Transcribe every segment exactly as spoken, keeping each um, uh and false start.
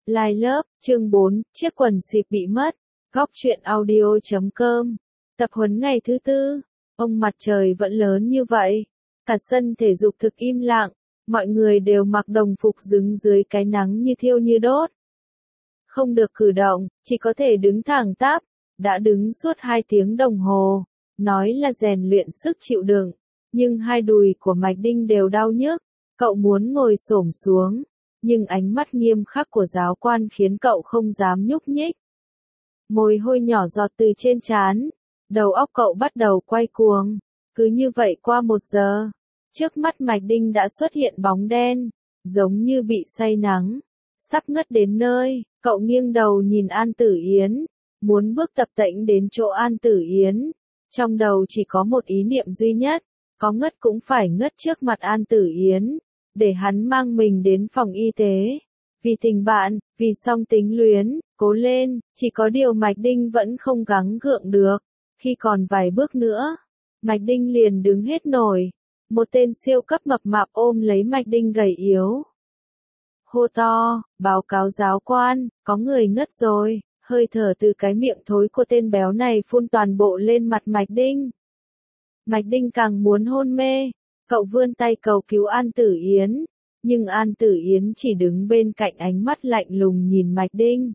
Live lớp, chương bốn, chiếc quần xịp bị mất. Góc truyện audio chấm com. Tập huấn ngày thứ tư. Ông mặt trời vẫn lớn như vậy. Cả sân thể dục thực im lặng. Mọi người đều mặc đồng phục đứng dưới cái nắng như thiêu như đốt. Không được cử động, chỉ có thể đứng thẳng tắp. Đã đứng suốt hai tiếng đồng hồ. Nói là rèn luyện sức chịu đựng. Nhưng hai đùi của Mạch Đinh đều đau nhức. Cậu muốn ngồi xổm xuống. Nhưng ánh mắt nghiêm khắc của giáo quan khiến cậu không dám nhúc nhích. Mồ hôi nhỏ giọt từ trên trán. Đầu óc cậu bắt đầu quay cuồng. Cứ như vậy qua một giờ. Trước mắt Mạch Đinh đã xuất hiện bóng đen. Giống như bị say nắng. Sắp ngất đến nơi, cậu nghiêng đầu nhìn An Tử Yến. Muốn bước tập tễnh đến chỗ An Tử Yến. Trong đầu chỉ có một ý niệm duy nhất. Có ngất cũng phải ngất trước mặt An Tử Yến. Để hắn mang mình đến phòng y tế. Vì tình bạn, vì song tính luyến, cố lên, chỉ có điều Mạch Đinh vẫn không gắng gượng được. Khi còn vài bước nữa, Mạch Đinh liền đứng hết nổi. Một tên siêu cấp mập mạp ôm lấy Mạch Đinh gầy yếu. Hô to, báo cáo giáo quan, có người ngất rồi. Hơi thở từ cái miệng thối của tên béo này phun toàn bộ lên mặt Mạch Đinh. Mạch Đinh càng muốn hôn mê. Cậu vươn tay cầu cứu An Tử Yến, nhưng An Tử Yến chỉ đứng bên cạnh ánh mắt lạnh lùng nhìn Mạch Đinh.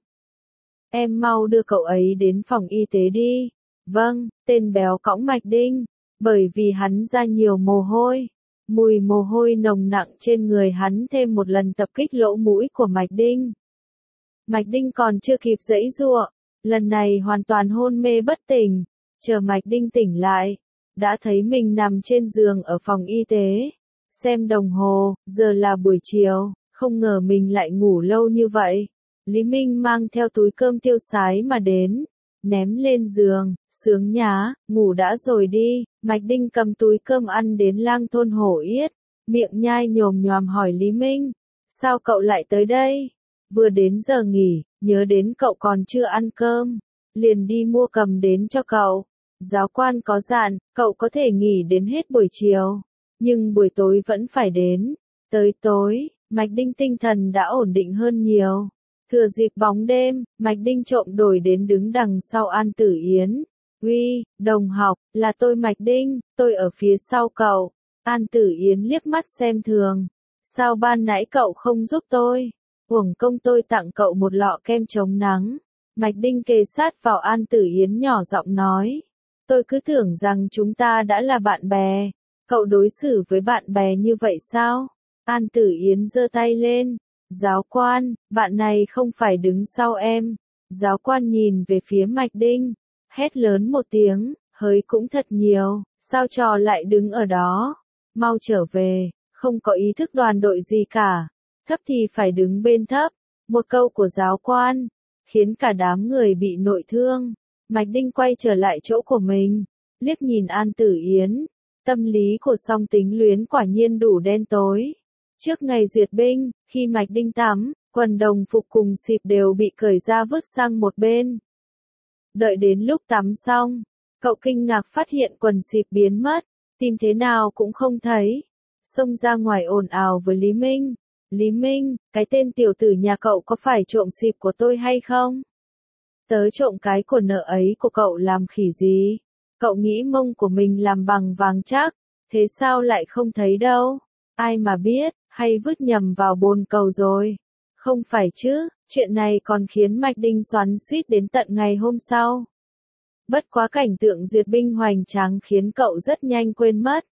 Em mau đưa cậu ấy đến phòng y tế đi. Vâng, tên béo cõng Mạch Đinh, bởi vì hắn ra nhiều mồ hôi. Mùi mồ hôi nồng nặng trên người hắn thêm một lần tập kích lỗ mũi của Mạch Đinh. Mạch Đinh còn chưa kịp giãy giụa, lần này hoàn toàn hôn mê bất tỉnh, chờ Mạch Đinh tỉnh lại. Đã thấy mình nằm trên giường ở phòng y tế. Xem đồng hồ, giờ là buổi chiều, không ngờ mình lại ngủ lâu như vậy. Lý Minh mang theo túi cơm tiêu sái mà đến. Ném lên giường, sướng nhá, ngủ đã rồi đi. Mạch Đinh cầm túi cơm ăn đến Lang Thôn Hổ Yết. Miệng nhai nhồm nhoàm hỏi Lý Minh. Sao cậu lại tới đây? Vừa đến giờ nghỉ, nhớ đến cậu còn chưa ăn cơm. Liền đi mua cầm đến cho cậu. Giáo quan có dặn, cậu có thể nghỉ đến hết buổi chiều, nhưng buổi tối vẫn phải đến. Tới tối, Mạch Đinh tinh thần đã ổn định hơn nhiều. Thừa dịp bóng đêm, Mạch Đinh trộm đổi đến đứng đằng sau An Tử Yến. Uy, đồng học, là tôi Mạch Đinh, tôi ở phía sau cậu. An Tử Yến liếc mắt xem thường. Sao ban nãy cậu không giúp tôi? Uổng công tôi tặng cậu một lọ kem chống nắng. Mạch Đinh kề sát vào An Tử Yến nhỏ giọng nói. Tôi cứ tưởng rằng chúng ta đã là bạn bè. Cậu đối xử với bạn bè như vậy sao? An Tử Yến giơ tay lên. Giáo quan, bạn này không phải đứng sau em. Giáo quan nhìn về phía Mạch Đinh. Hét lớn một tiếng, hơi cũng thật nhiều. Sao trò lại đứng ở đó? Mau trở về, không có ý thức đoàn đội gì cả. Thấp thì phải đứng bên thấp. Một câu của giáo quan, khiến cả đám người bị nội thương. Mạch Đinh quay trở lại chỗ của mình, liếc nhìn An Tử Yến. Tâm lý của song tính luyến quả nhiên đủ đen tối. Trước ngày duyệt binh, khi Mạch Đinh tắm, quần đồng phục cùng xịp đều bị cởi ra vứt sang một bên. Đợi đến lúc tắm xong, cậu kinh ngạc phát hiện quần xịp biến mất, tìm thế nào cũng không thấy. Xông ra ngoài ồn ào với Lý Minh. Lý Minh, cái tên tiểu tử nhà cậu có phải trộm xịp của tôi hay không? Tớ trộm cái của nợ ấy của cậu làm khỉ gì? Cậu nghĩ mông của mình làm bằng vàng chắc, thế sao lại không thấy đâu? Ai mà biết, hay vứt nhầm vào bồn cầu rồi? Không phải chứ, chuyện này còn khiến Mạch Đinh xoắn xuýt đến tận ngày hôm sau. Bất quá cảnh tượng duyệt binh hoành tráng khiến cậu rất nhanh quên mất.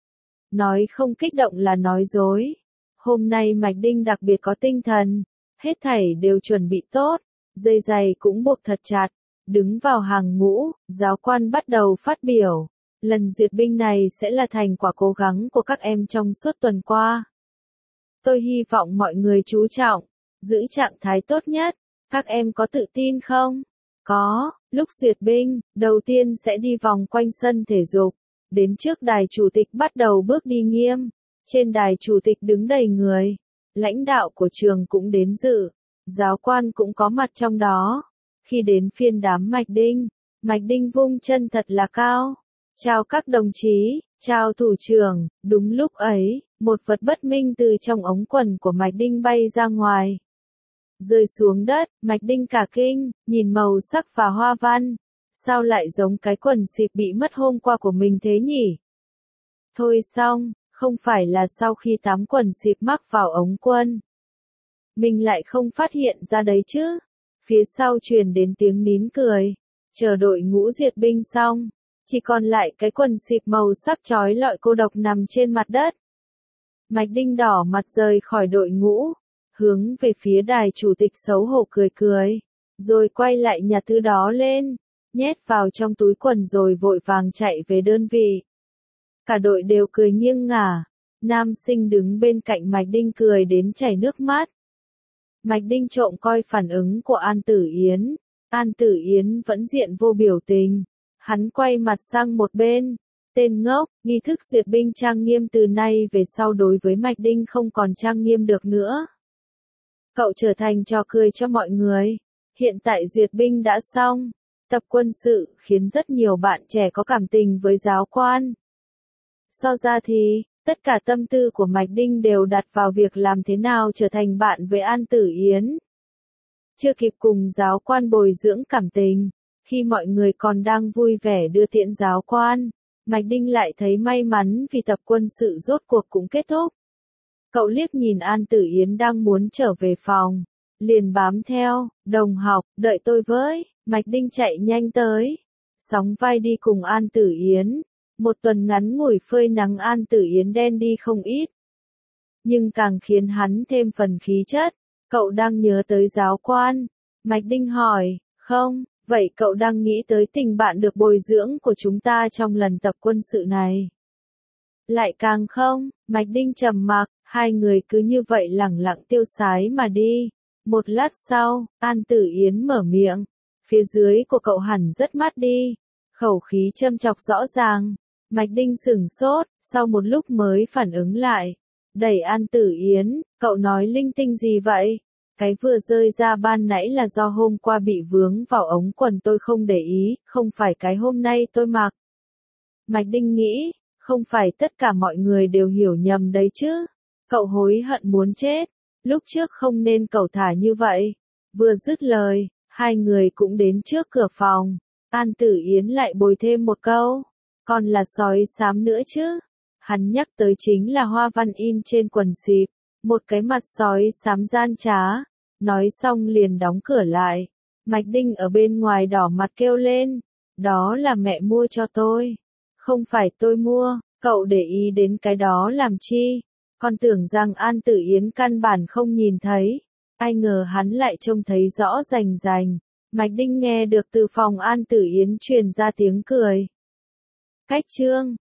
Nói không kích động là nói dối. Hôm nay Mạch Đinh đặc biệt có tinh thần, hết thảy đều chuẩn bị tốt. Dây giày cũng buộc thật chặt, đứng vào hàng ngũ, giáo quan bắt đầu phát biểu. Lần duyệt binh này sẽ là thành quả cố gắng của các em trong suốt tuần qua. Tôi hy vọng mọi người chú trọng, giữ trạng thái tốt nhất. Các em có tự tin không? Có, lúc duyệt binh, đầu tiên sẽ đi vòng quanh sân thể dục. Đến trước đài chủ tịch bắt đầu bước đi nghiêm. Trên đài chủ tịch đứng đầy người. Lãnh đạo của trường cũng đến dự. Giáo quan cũng có mặt trong đó. Khi đến phiên đám Mạch Đinh, Mạch Đinh vung chân thật là cao. Chào các đồng chí, chào thủ trưởng. Đúng lúc ấy, một vật bất minh từ trong ống quần của Mạch Đinh bay ra ngoài. rơi xuống đất, Mạch Đinh cả kinh, nhìn màu sắc và hoa văn. Sao lại giống cái quần xịp bị mất hôm qua của mình thế nhỉ? Thôi xong, không phải là sau khi tắm quần xịp mắc vào ống quân. Mình lại không phát hiện ra đấy chứ. Phía sau truyền đến tiếng nín cười. Chờ đội ngũ duyệt binh xong. Chỉ còn lại cái quần xịp màu sắc chói lọi cô độc nằm trên mặt đất. Mạch Đinh đỏ mặt rời khỏi đội ngũ. Hướng về phía đài chủ tịch xấu hổ cười cười. Rồi quay lại nhặt thứ đó lên. Nhét vào trong túi quần rồi vội vàng chạy về đơn vị. Cả đội đều cười nghiêng ngả. Nam sinh đứng bên cạnh Mạch Đinh cười đến chảy nước mắt. Mạch Đinh trộm coi phản ứng của An Tử Yến. An Tử Yến vẫn diện vô biểu tình. Hắn quay mặt sang một bên. Tên ngốc, nghi thức duyệt binh trang nghiêm từ nay về sau đối với Mạch Đinh không còn trang nghiêm được nữa. Cậu trở thành trò cười cho mọi người. Hiện tại duyệt binh đã xong. Tập quân sự khiến rất nhiều bạn trẻ có cảm tình với giáo quan. So ra thì, tất cả tâm tư của Mạch Đinh đều đặt vào việc làm thế nào trở thành bạn với An Tử Yến. Chưa kịp cùng giáo quan bồi dưỡng cảm tình, khi mọi người còn đang vui vẻ đưa tiễn giáo quan, Mạch Đinh lại thấy may mắn vì tập quân sự rốt cuộc cũng kết thúc. Cậu liếc nhìn An Tử Yến đang muốn trở về phòng, liền bám theo, đồng học, đợi tôi với, Mạch Đinh chạy nhanh tới, sóng vai đi cùng An Tử Yến. Một tuần ngắn ngủi phơi nắng An Tử Yến đen đi không ít. Nhưng càng khiến hắn thêm phần khí chất. Cậu đang nhớ tới giáo quan. Mạch Đinh hỏi, không, vậy cậu đang nghĩ tới tình bạn được bồi dưỡng của chúng ta trong lần tập quân sự này? Lại càng không, Mạch Đinh trầm mặc, hai người cứ như vậy lẳng lặng tiêu sái mà đi. Một lát sau, An Tử Yến mở miệng. Phía dưới của cậu hẳn rất mát đi. Khẩu khí châm chọc rõ ràng. Mạch Đinh sửng sốt, sau một lúc mới phản ứng lại. Đẩy An Tử Yến, cậu nói linh tinh gì vậy? Cái vừa rơi ra ban nãy là do hôm qua bị vướng vào ống quần tôi không để ý, không phải cái hôm nay tôi mặc. Mạch Đinh nghĩ, không phải tất cả mọi người đều hiểu nhầm đấy chứ. Cậu hối hận muốn chết, lúc trước không nên cẩu thả như vậy. Vừa dứt lời, hai người cũng đến trước cửa phòng. An Tử Yến lại bồi thêm một câu. Còn là sói xám nữa chứ. Hắn nhắc tới chính là hoa văn in trên quần xịp. Một cái mặt sói xám gian trá. Nói xong liền đóng cửa lại. Mạch Đinh ở bên ngoài đỏ mặt kêu lên. Đó là mẹ mua cho tôi. Không phải tôi mua, cậu để ý đến cái đó làm chi. Con tưởng rằng An Tử Yến căn bản không nhìn thấy. Ai ngờ hắn lại trông thấy rõ rành rành. Mạch Đinh nghe được từ phòng An Tử Yến truyền ra tiếng cười. Cách chương